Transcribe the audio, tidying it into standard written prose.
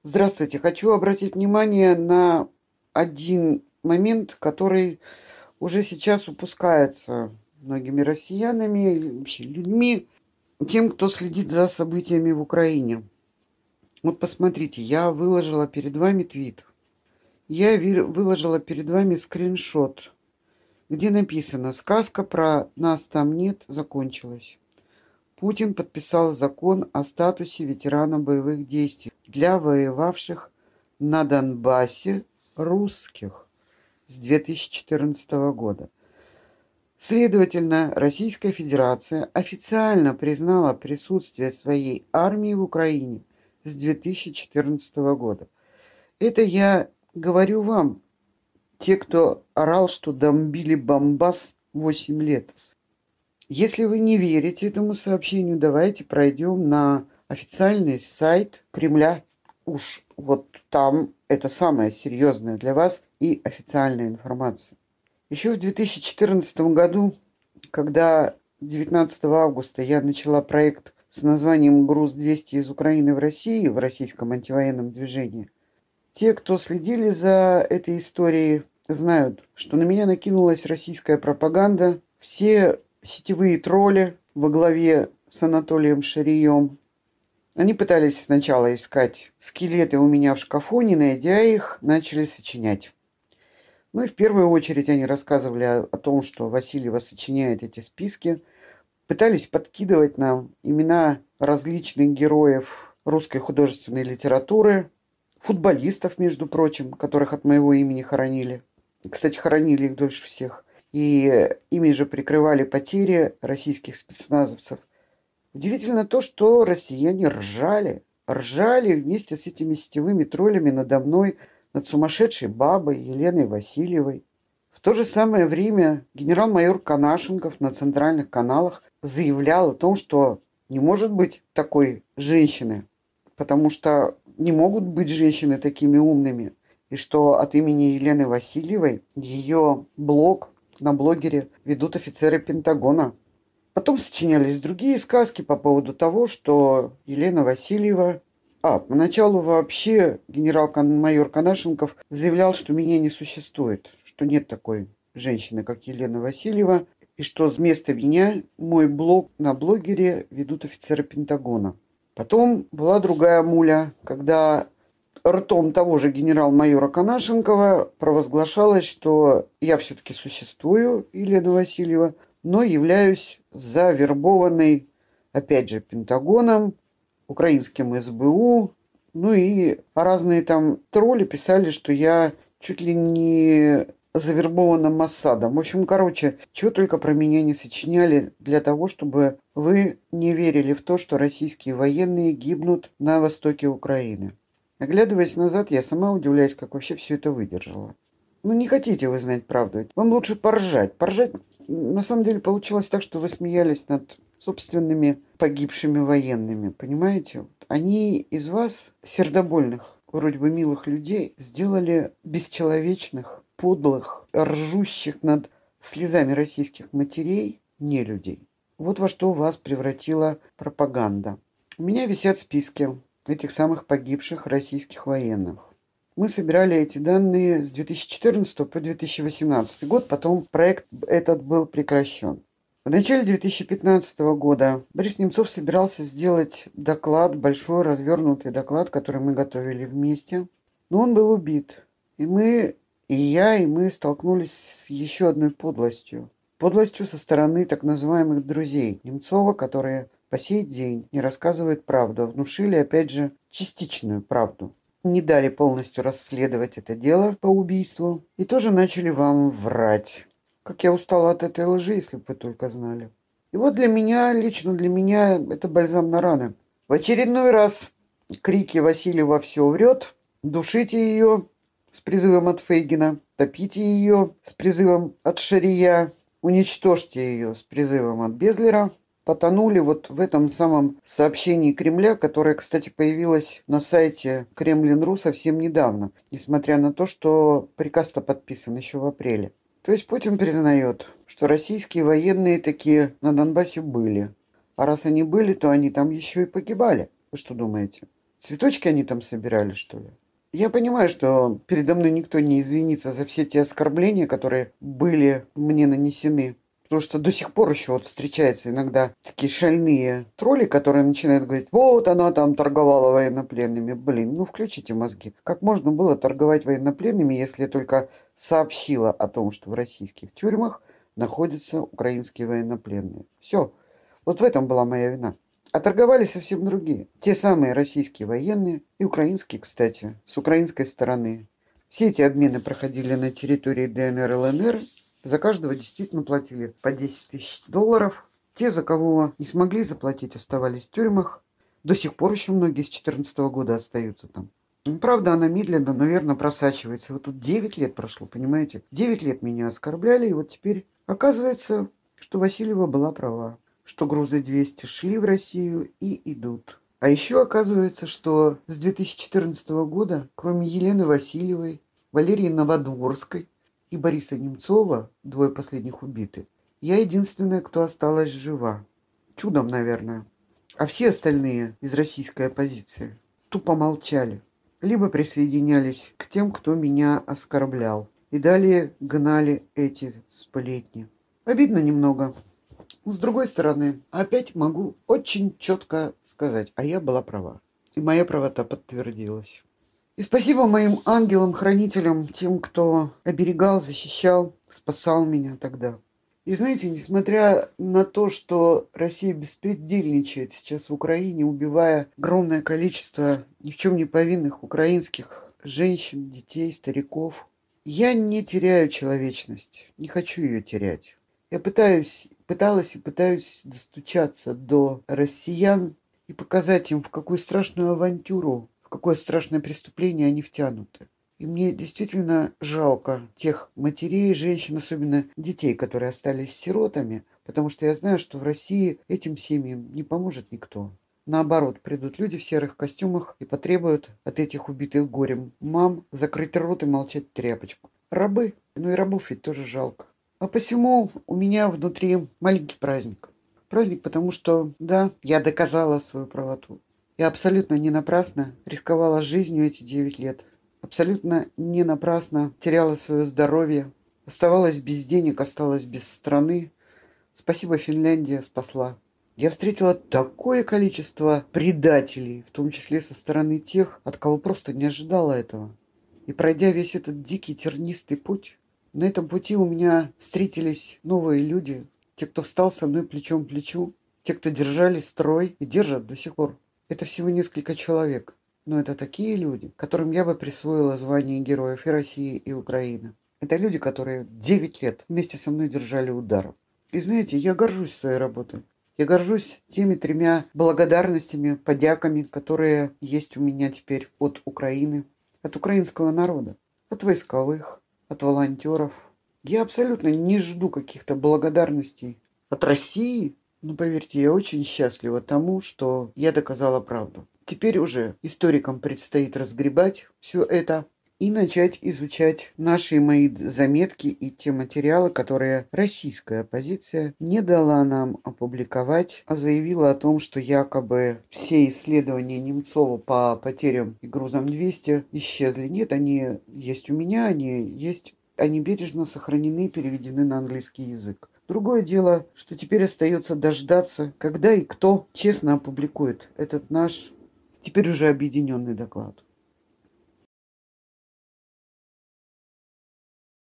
Здравствуйте. Хочу обратить внимание на один момент, который уже сейчас упускается многими россиянами, и вообще людьми, тем, кто следит за событиями в Украине. Вот посмотрите, я выложила перед вами твит. Выложила перед вами скриншот, где написано: «Сказка про нас там нет закончилась». Путин подписал закон о статусе ветерана боевых действий для воевавших на Донбассе русских с 2014 года. Следовательно, Российская Федерация официально признала присутствие своей армии в Украине с 2014 года. Это я говорю вам, те, кто орал, что бомбили Бомбас 8 лет. Если вы не верите этому сообщению, давайте пройдем на официальный сайт Кремля. Уж вот там это самое серьезное для вас и официальная информация. Еще в 2014 году, когда 19 августа я начала проект с названием «Груз-200 из Украины в России» в российском антивоенном движении, те, кто следили за этой историей, знают, что на меня накинулась российская пропаганда. Все сетевые тролли во главе с Анатолием Шарием. Они пытались сначала искать скелеты у меня в шкафу, не найдя их, начали сочинять. Ну и в первую очередь они рассказывали о том, что Васильева сочиняет эти списки, пытались подкидывать нам имена различных героев русской художественной литературы, футболистов, между прочим, которых от моего имени хоронили. Кстати, хоронили их дольше всех. И ими же прикрывали потери российских спецназовцев. Удивительно то, что россияне ржали вместе с этими сетевыми троллями надо мной, над сумасшедшей бабой Еленой Васильевой. В то же самое время генерал-майор Конашенков на центральных каналах заявлял о том, что не может быть такой женщины, потому что не могут быть женщины такими умными, и что от имени Елены Васильевой ее блог на блогере ведут офицеры Пентагона. Потом сочинялись другие сказки по поводу того, что Елена Васильева... Поначалу вообще генерал-майор Конашенков заявлял, что меня не существует, что нет такой женщины, как Елена Васильева, и что вместо меня мой блог на блогере ведут офицеры Пентагона. Потом была другая муля, когда ртом того же генерал-майора Конашенкова провозглашалось, что я все-таки существую, Елена Васильева, но являюсь завербованной, опять же, Пентагоном, украинским СБУ, ну и разные там тролли писали, что я чуть ли не завербована Моссадом. В общем, чего только про меня не сочиняли для того, чтобы вы не верили в то, что российские военные гибнут на востоке Украины. Оглядываясь назад, я сама удивляюсь, как вообще все это выдержала. Ну, не хотите вы знать правду. Вам лучше поржать. Поржать, на самом деле, получилось так, что вы смеялись над собственными погибшими военными. Понимаете? Они из вас, сердобольных, вроде бы милых людей, сделали бесчеловечных, подлых, ржущих над слезами российских матерей не людей. Вот во что вас превратила пропаганда. У меня висят списки этих самых погибших российских военных. Мы собирали эти данные с 2014 по 2018 год, потом проект этот был прекращен. В начале 2015 года Борис Немцов собирался сделать доклад, большой развернутый доклад, который мы готовили вместе, но он был убит. И мы столкнулись с еще одной подлостью. Подлостью со стороны так называемых друзей Немцова, которые по сей день не рассказывают правду, а внушили, опять же, частичную правду. Не дали полностью расследовать это дело по убийству и тоже начали вам врать. Как я устала от этой лжи, если бы вы только знали. И вот лично для меня, это бальзам на раны. В очередной раз крики «Васильева все врет», «Душите ее» с призывом от Фейгина, «Топите ее» с призывом от Шария, «Уничтожьте ее» с призывом от Безлера, потонули вот в этом самом сообщении Кремля, которое, кстати, появилось на сайте Кремлин.ру совсем недавно, несмотря на то, что приказ-то подписан еще в апреле. То есть Путин признает, что российские военные такие на Донбассе были. А раз они были, то они там еще и погибали. Вы что думаете? Цветочки они там собирали, что ли? Я понимаю, что передо мной никто не извинится за все те оскорбления, которые были мне нанесены. Потому что до сих пор еще вот встречаются иногда такие шальные тролли, которые начинают говорить, вот она там торговала военнопленными. Блин, ну включите мозги. Как можно было торговать военнопленными, если я только сообщила о том, что в российских тюрьмах находятся украинские военнопленные? Все. Вот в этом была моя вина. А торговали совсем другие. Те самые российские военные и украинские, кстати, с украинской стороны. Все эти обмены проходили на территории ДНР и ЛНР. За каждого действительно платили по 10 тысяч долларов. Те, за кого не смогли заплатить, оставались в тюрьмах. До сих пор еще многие с 2014 года остаются там. Правда, она медленно, но верно просачивается. Вот тут 9 лет прошло, понимаете? 9 лет меня оскорбляли, и вот теперь оказывается, что Васильева была права. Что грузы 200 шли в Россию и идут. А еще оказывается, что с 2014 года, кроме Елены Васильевой, Валерии Новодворской и Бориса Немцова, двое последних убиты, я единственная, кто осталась жива. Чудом, наверное. А все остальные из российской оппозиции тупо молчали. Либо присоединялись к тем, кто меня оскорблял. И далее гнали эти сплетни. Обидно немного. Но с другой стороны, опять могу очень четко сказать, а я была права. И моя правота подтвердилась. И спасибо моим ангелам-хранителям, тем, кто оберегал, защищал, спасал меня тогда. И знаете, несмотря на то, что Россия беспредельничает сейчас в Украине, убивая огромное количество ни в чем не повинных украинских женщин, детей, стариков, я не теряю человечность, не хочу ее терять. Я пыталась и пытаюсь достучаться до россиян и показать им, в какую страшную авантюру, в какое страшное преступление они втянуты. И мне действительно жалко тех матерей, женщин, особенно детей, которые остались сиротами, потому что я знаю, что в России этим семьям не поможет никто. Наоборот, придут люди в серых костюмах и потребуют от этих убитых горем мам закрыть рот и молчать в тряпочку. Рабы. Ну и рабов ведь тоже жалко. А посему у меня внутри маленький праздник. Праздник, потому что, да, я доказала свою правоту. Я абсолютно не напрасно рисковала жизнью эти 9 лет. Абсолютно не напрасно теряла свое здоровье. Оставалась без денег, осталась без страны. Спасибо, Финляндия спасла. Я встретила такое количество предателей, в том числе со стороны тех, от кого просто не ожидала этого. И пройдя весь этот дикий тернистый путь, на этом пути у меня встретились новые люди, те, кто встал со мной плечом к плечу, те, кто держали строй и держат до сих пор. Это всего несколько человек, но это такие люди, которым я бы присвоила звание героев и России, и Украины. Это люди, которые 9 лет вместе со мной держали удар. И знаете, я горжусь своей работой. Я горжусь теми 3 благодарностями, подяками, которые есть у меня теперь от Украины, от украинского народа, от войсковых, от волонтеров. Я абсолютно не жду каких-то благодарностей от России, но поверьте, я очень счастлива тому, что я доказала правду. Теперь уже историкам предстоит разгребать все это и начать изучать наши и мои заметки и те материалы, которые российская оппозиция не дала нам опубликовать, а заявила о том, что якобы все исследования Немцова по потерям и грузам 200 исчезли. Нет, они есть у меня, они бережно сохранены и переведены на английский язык. Другое дело, что теперь остается дождаться, когда и кто честно опубликует этот наш теперь уже объединенный доклад.